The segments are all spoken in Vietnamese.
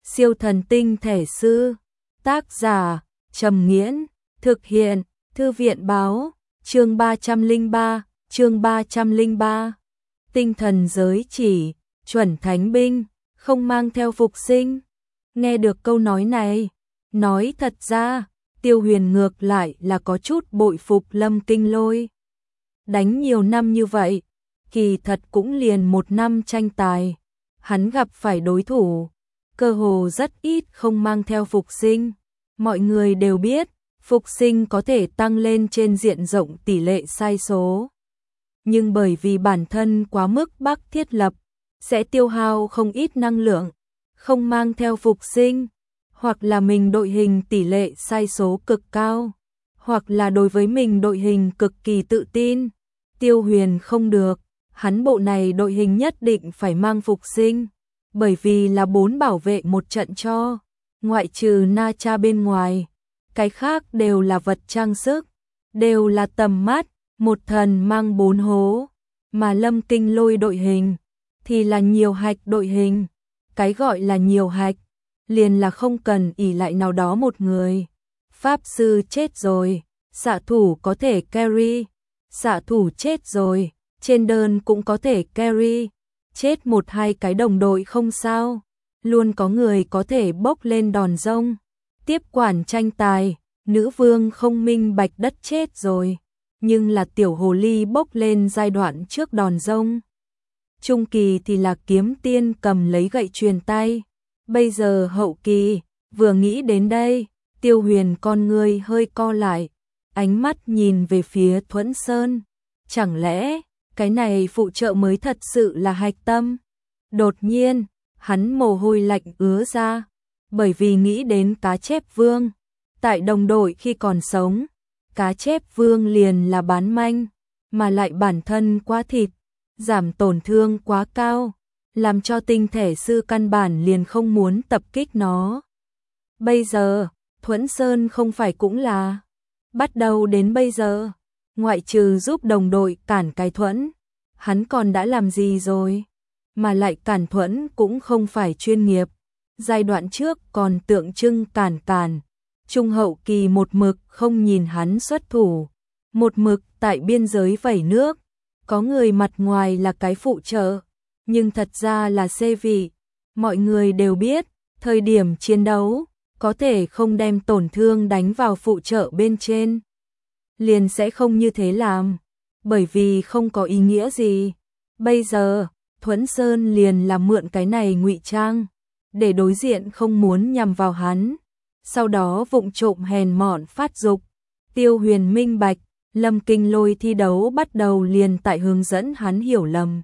Siêu thần tinh thể sư. Tác giả Trầm Nghiễn. Thực hiện Thư viện báo. Chương 303. Tinh thần giới chỉ. Chuẩn thánh binh, không mang theo phục sinh. Nghe được câu nói này, nói thật ra, Tiêu Huyền ngược lại là có chút bội phục Lâm Kinh Lôi. Đánh nhiều năm như vậy, kỳ thật cũng liền 1 năm tranh tài. Hắn gặp phải đối thủ, cơ hồ rất ít không mang theo phục sinh. Mọi người đều biết, phục sinh có thể tăng lên trên diện rộng tỷ lệ sai số. Nhưng bởi vì bản thân quá mức bắc thiết lập, sẽ tiêu hao không ít năng lượng, không mang theo phục sinh, hoặc là mình đội hình tỷ lệ sai số cực cao, hoặc là đối với mình đội hình cực kỳ tự tin. Tiêu Huyền không được, hắn bộ này đội hình nhất định phải mang phục sinh, bởi vì là 4 bảo vệ một trận cho, ngoại trừ Na Cha bên ngoài, cái khác đều là vật trang sức, đều là tầm mắt, một thần mang 4 hố, mà Lâm Kinh Lôi đội hình thì là nhiều hạch đội hình. Cái gọi là nhiều hạch, liền là không cần ỷ lại nào đó một người. Pháp sư chết rồi, xạ thủ có thể carry, xạ thủ chết rồi, trên đơn cũng có thể carry, chết 1-2 cái đồng đội không sao, luôn có người có thể bốc lên đòn rông, tiếp quản tranh tài. Nữ vương không minh bạch đất chết rồi, nhưng là tiểu hồ ly bốc lên giai đoạn trước đòn rông. Trung kỳ thì là kiếm tiên cầm lấy gậy truyền tay. Bây giờ hậu kỳ, vừa nghĩ đến đây, Tiêu Huyền con ngươi hơi co lại, ánh mắt nhìn về phía Thuẫn Sơn. Chẳng lẽ, cái này phụ trợ mới thật sự là hạch tâm? Đột nhiên, hắn mồ hôi lạnh ứa ra, bởi vì nghĩ đến cá chép vương. Tại đồng đội khi còn sống, cá chép vương liền là bán manh, mà lại bản thân quá thịt, giảm tổn thương quá cao, làm cho tinh thể sư căn bản liền không muốn tập kích nó. Bây giờ, Thuẫn Sơn không phải cũng là, bắt đầu đến bây giờ, ngoại trừ giúp đồng đội cản cái thuẫn, hắn còn đã làm gì rồi? Mà lại cản thuẫn cũng không phải chuyên nghiệp, giai đoạn trước còn tượng trưng cản, trung hậu kỳ một mực không nhìn hắn xuất thủ, một mực tại biên giới vẩy nước. Có người mặt ngoài là cái phụ trợ, nhưng thật ra là xê vị. Mọi người đều biết, thời điểm chiến đấu, có thể không đem tổn thương đánh vào phụ trợ bên trên. Liền sẽ không như thế làm, bởi vì không có ý nghĩa gì. Bây giờ, Thuẫn Sơn liền là mượn cái này ngụy trang, để đối diện không muốn nhằm vào hắn. Sau đó vụng trộm hèn mọn phát dục. Tiêu Huyền minh bạch, Lâm Kinh Lôi thi đấu bắt đầu liền tại hướng dẫn hắn hiểu lầm.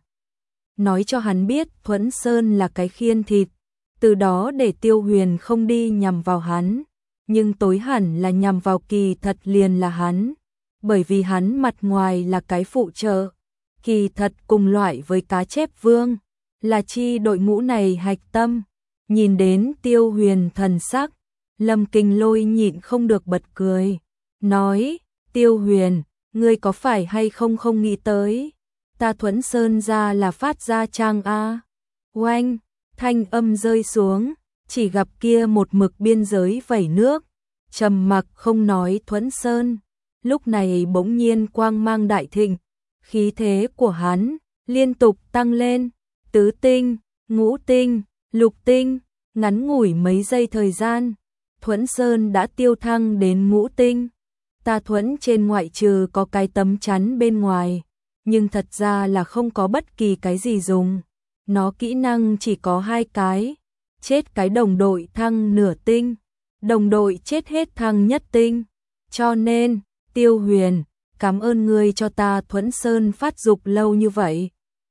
Nói cho hắn biết Thuẫn Sơn là cái khiên thịt, từ đó để Tiêu Huyền không đi nhằm vào hắn, nhưng tối hẳn là nhằm vào kỳ thật liền là hắn, bởi vì hắn mặt ngoài là cái phụ trợ, kỳ thật cùng loại với cá chép vương, là chi đội ngũ này hạch tâm. Nhìn đến Tiêu Huyền thần sắc, Lâm Kinh Lôi nhịn không được bật cười, nói: Tiêu Huyền, ngươi có phải hay không nghĩ tới, ta Thuẫn Sơn ra là phát ra trang a. Oanh, thanh âm rơi xuống, chỉ gặp kia một mực biên giới vẩy nước, trầm mặc không nói Thuẫn Sơn, lúc này bỗng nhiên quang mang đại thịnh, khí thế của hắn liên tục tăng lên, tứ tinh, ngũ tinh, lục tinh, ngắn ngủi mấy giây thời gian, Thuẫn Sơn đã tiêu thăng đến ngũ tinh. Ta Thuẫn trên ngoại trừ có cái tấm chắn bên ngoài, nhưng thật ra là không có bất kỳ cái gì dùng. Nó kỹ năng chỉ có 2 cái, chết cái đồng đội thăng nửa tinh, đồng đội chết hết thăng nhất tinh. Cho nên, Tiêu Huyền, cảm ơn ngươi cho ta Thuẫn Sơn phát dục lâu như vậy.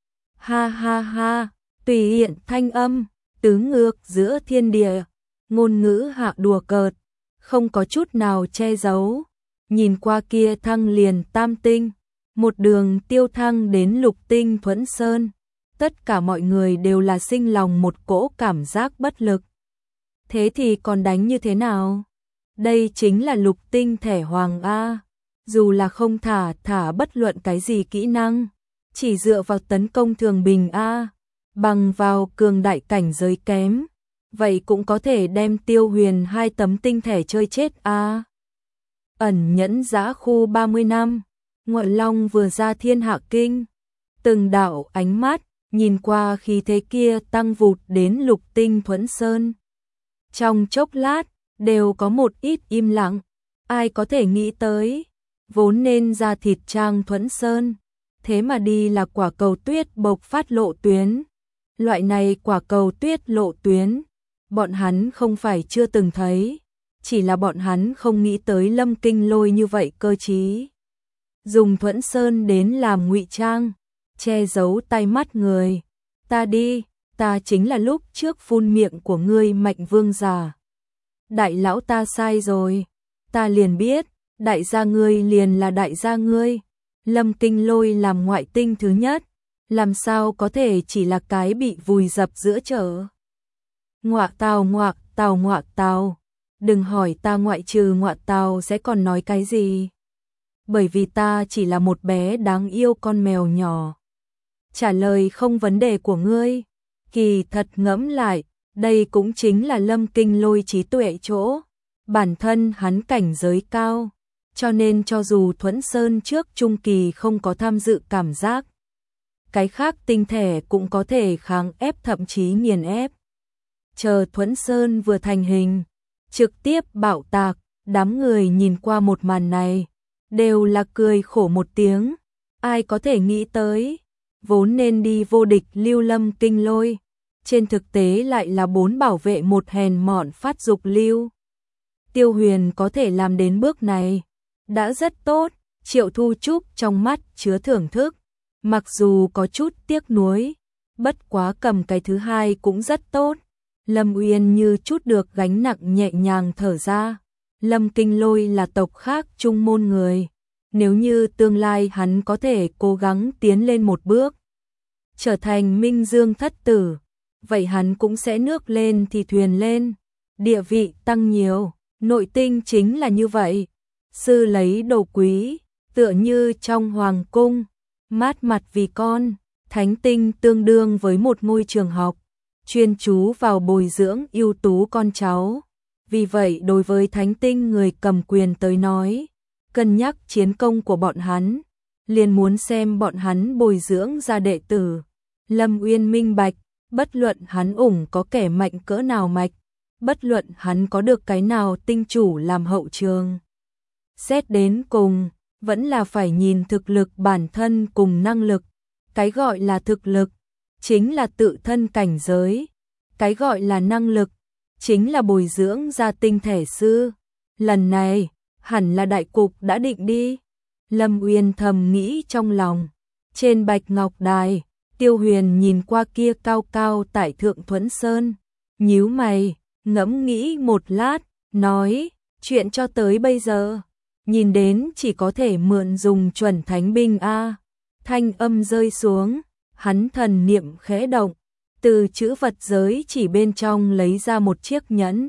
Ha ha ha, tùy hiện thanh âm, tứ ngược giữa thiên địa, ngôn ngữ hạ đùa cợt, không có chút nào che giấu. Nhìn qua kia thăng liền tam tinh, một đường tiêu thăng đến lục tinh Thuẫn Sơn, tất cả mọi người đều là sinh lòng một cỗ cảm giác bất lực. Thế thì còn đánh như thế nào? Đây chính là lục tinh thẻ hoàng A, dù là không thả bất luận cái gì kỹ năng, chỉ dựa vào tấn công thường bình A, bằng vào cường đại cảnh giới kém, vậy cũng có thể đem Tiêu Huyền 2 tấm tinh thể chơi chết a. Ẩn nhẫn giã khu 30 năm, Ngọa Long vừa ra thiên hạ kinh, từng đạo ánh mắt nhìn qua khí thế kia tăng vụt đến Lục Tinh Thuẫn Sơn. Trong chốc lát, đều có một ít im lặng, ai có thể nghĩ tới, vốn nên ra thịt trang Thuẫn Sơn, thế mà đi là quả cầu tuyết bộc phát lộ tuyến. Loại này quả cầu tuyết lộ tuyến, bọn hắn không phải chưa từng thấy, chỉ là bọn hắn không nghĩ tới Lâm Kinh Lôi như vậy cơ trí. Dùng Thuẫn Sơn đến làm ngụy trang, che giấu tai mắt người. Ta đi, ta chính là lúc trước phun miệng của ngươi Mạnh Vương già. Đại lão ta sai rồi, ta liền biết, đại gia ngươi liền là đại gia ngươi. Lâm Kinh Lôi làm ngoại tinh thứ nhất, làm sao có thể chỉ là cái bị vùi dập giữa chợ. Ngoạ tào, đừng hỏi ta ngoại trừ ngoạ tào sẽ còn nói cái gì. Bởi vì ta chỉ là một bé đáng yêu con mèo nhỏ. Trả lời không vấn đề của ngươi, kỳ thật ngẫm lại, đây cũng chính là Lâm Kinh Lôi trí tuệ chỗ. Bản thân hắn cảnh giới cao, cho nên cho dù Thuẫn Sơn trước trung kỳ không có tham dự cảm giác, cái khác tinh thể cũng có thể kháng ép thậm chí nghiền ép. Chờ Thuẫn Sơn vừa thành hình, trực tiếp bạo tạc, đám người nhìn qua một màn này, đều là cười khổ một tiếng, ai có thể nghĩ tới, vốn nên đi vô địch lưu Lâm Kinh Lôi, trên thực tế lại là 4 bảo vệ một hèn mọn phát dục lưu. Tiêu Huyền có thể làm đến bước này, đã rất tốt. Triệu Thu Trúc trong mắt chứa thưởng thức, mặc dù có chút tiếc nuối, bất quá cầm cái thứ hai cũng rất tốt. Lâm Uyên như chút được gánh nặng nhẹ nhàng thở ra. Lâm Kinh Lôi là tộc khác trung môn người, nếu như tương lai hắn có thể cố gắng tiến lên một bước, trở thành Minh Dương thất tử, vậy hắn cũng sẽ nước lên thì thuyền lên, địa vị tăng nhiều. Nội tinh chính là như vậy, sư lấy đồ quý, tựa như trong hoàng cung, mát mặt vì con. Thánh tinh tương đương với một ngôi trường học, chuyên chú vào bồi dưỡng ưu tú con cháu. Vì vậy đối với thánh tinh người cầm quyền tới nói, cân nhắc chiến công của bọn hắn, liền muốn xem bọn hắn bồi dưỡng ra đệ tử. Lâm Uyên minh bạch, bất luận hắn ủng có kẻ mạnh cỡ nào mạch, bất luận hắn có được cái nào tinh chủ làm hậu trường, xét đến cùng, vẫn là phải nhìn thực lực bản thân cùng năng lực. Cái gọi là thực lực, chính là tự thân cảnh giới. Cái gọi là năng lực, chính là bồi dưỡng ra tinh thể sư. Lần này, hẳn là đại cục đã định đi. Lâm Uyên thầm nghĩ trong lòng. Trên Bạch Ngọc Đài, Tiêu Huyền nhìn qua kia cao cao tại Thượng Thuẫn Sơn, nhíu mày, ngẫm nghĩ một lát, nói, chuyện cho tới bây giờ, nhìn đến chỉ có thể mượn dùng chuẩn thánh binh a. Thanh âm rơi xuống, hắn thần niệm khẽ động, từ chữ vật giới chỉ bên trong lấy ra một chiếc nhẫn.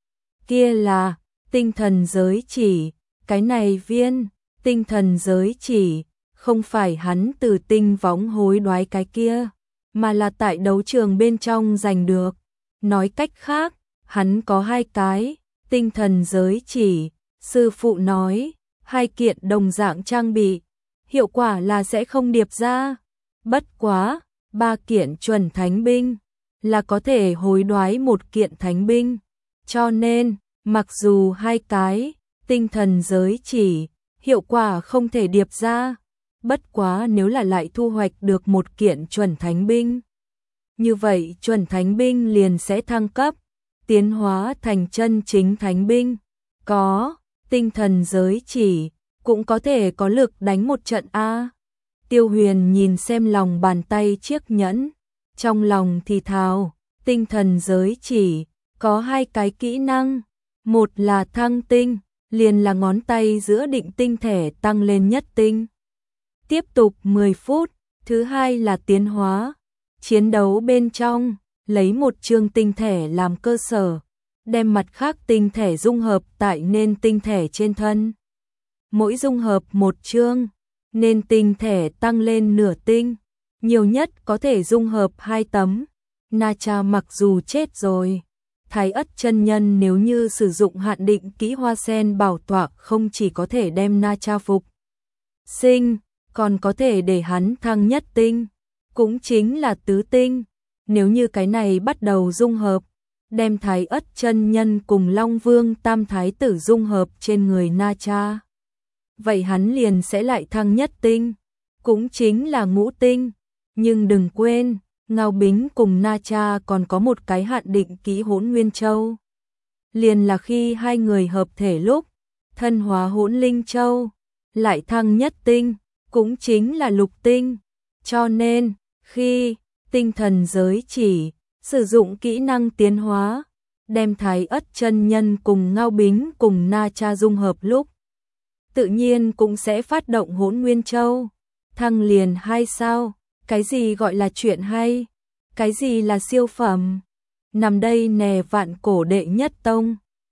Kia là tinh thần giới chỉ, cái này viên tinh thần giới chỉ, không phải hắn từ tinh võng hối đoái cái kia, mà là tại đấu trường bên trong giành được. Nói cách khác, hắn có 2 cái tinh thần giới chỉ, sư phụ nói, 2 kiện đồng dạng trang bị, hiệu quả là sẽ không điệp ra. Bất quá, 3 kiện chuẩn thánh binh là có thể hối đoái 1 kiện thánh binh. Cho nên, mặc dù 2 cái tinh thần giới chỉ hiệu quả không thể điệp ra, bất quá nếu là lại thu hoạch được 1 kiện chuẩn thánh binh, như vậy chuẩn thánh binh liền sẽ thăng cấp, tiến hóa thành chân chính thánh binh. Có tinh thần giới chỉ, cũng có thể có lực đánh một trận a. Tiêu Huyền nhìn xem lòng bàn tay chiếc nhẫn, trong lòng thì thào, tinh thần giới chỉ có 2 cái kỹ năng, một là thăng tinh, liền là ngón tay giữa định tinh thể tăng lên nhất tinh, tiếp tục 10 phút, thứ hai là tiến hóa, chiến đấu bên trong, lấy một chương tinh thể làm cơ sở, đem mặt khác tinh thể dung hợp tại nên tinh thể trên thân. Mỗi dung hợp 1 chương, nên tinh thể tăng lên nửa tinh, nhiều nhất có thể dung hợp 2 tấm. Na Cha mặc dù chết rồi, Thái Ất chân nhân nếu như sử dụng hạn định kỹ hoa sen bảo tọa không chỉ có thể đem Na Cha phục sinh, còn có thể để hắn thăng nhất tinh, cũng chính là tứ tinh. Nếu như cái này bắt đầu dung hợp, đem Thái Ất chân nhân cùng Long Vương Tam Thái tử dung hợp trên người Na Cha, vậy hắn liền sẽ lại thăng nhất tinh, cũng chính là ngũ tinh. Nhưng đừng quên, Ngao Bính cùng Na Cha còn có một cái hạn định kỹ Hỗn Nguyên Châu. Liền là khi hai người hợp thể lúc, thân hóa Hỗn Linh Châu, lại thăng nhất tinh, cũng chính là lục tinh. Cho nên, khi tinh thần giới chỉ sử dụng kỹ năng tiến hóa, đem Thái Ất chân nhân cùng Ngao Bính cùng Na Cha dung hợp lúc, tự nhiên cũng sẽ phát động Hỗn Nguyên Châu, thăng liền 2 sao. Cái gì gọi là chuyện hay? Cái gì là siêu phẩm? Nằm đây nè vạn cổ đệ nhất tông.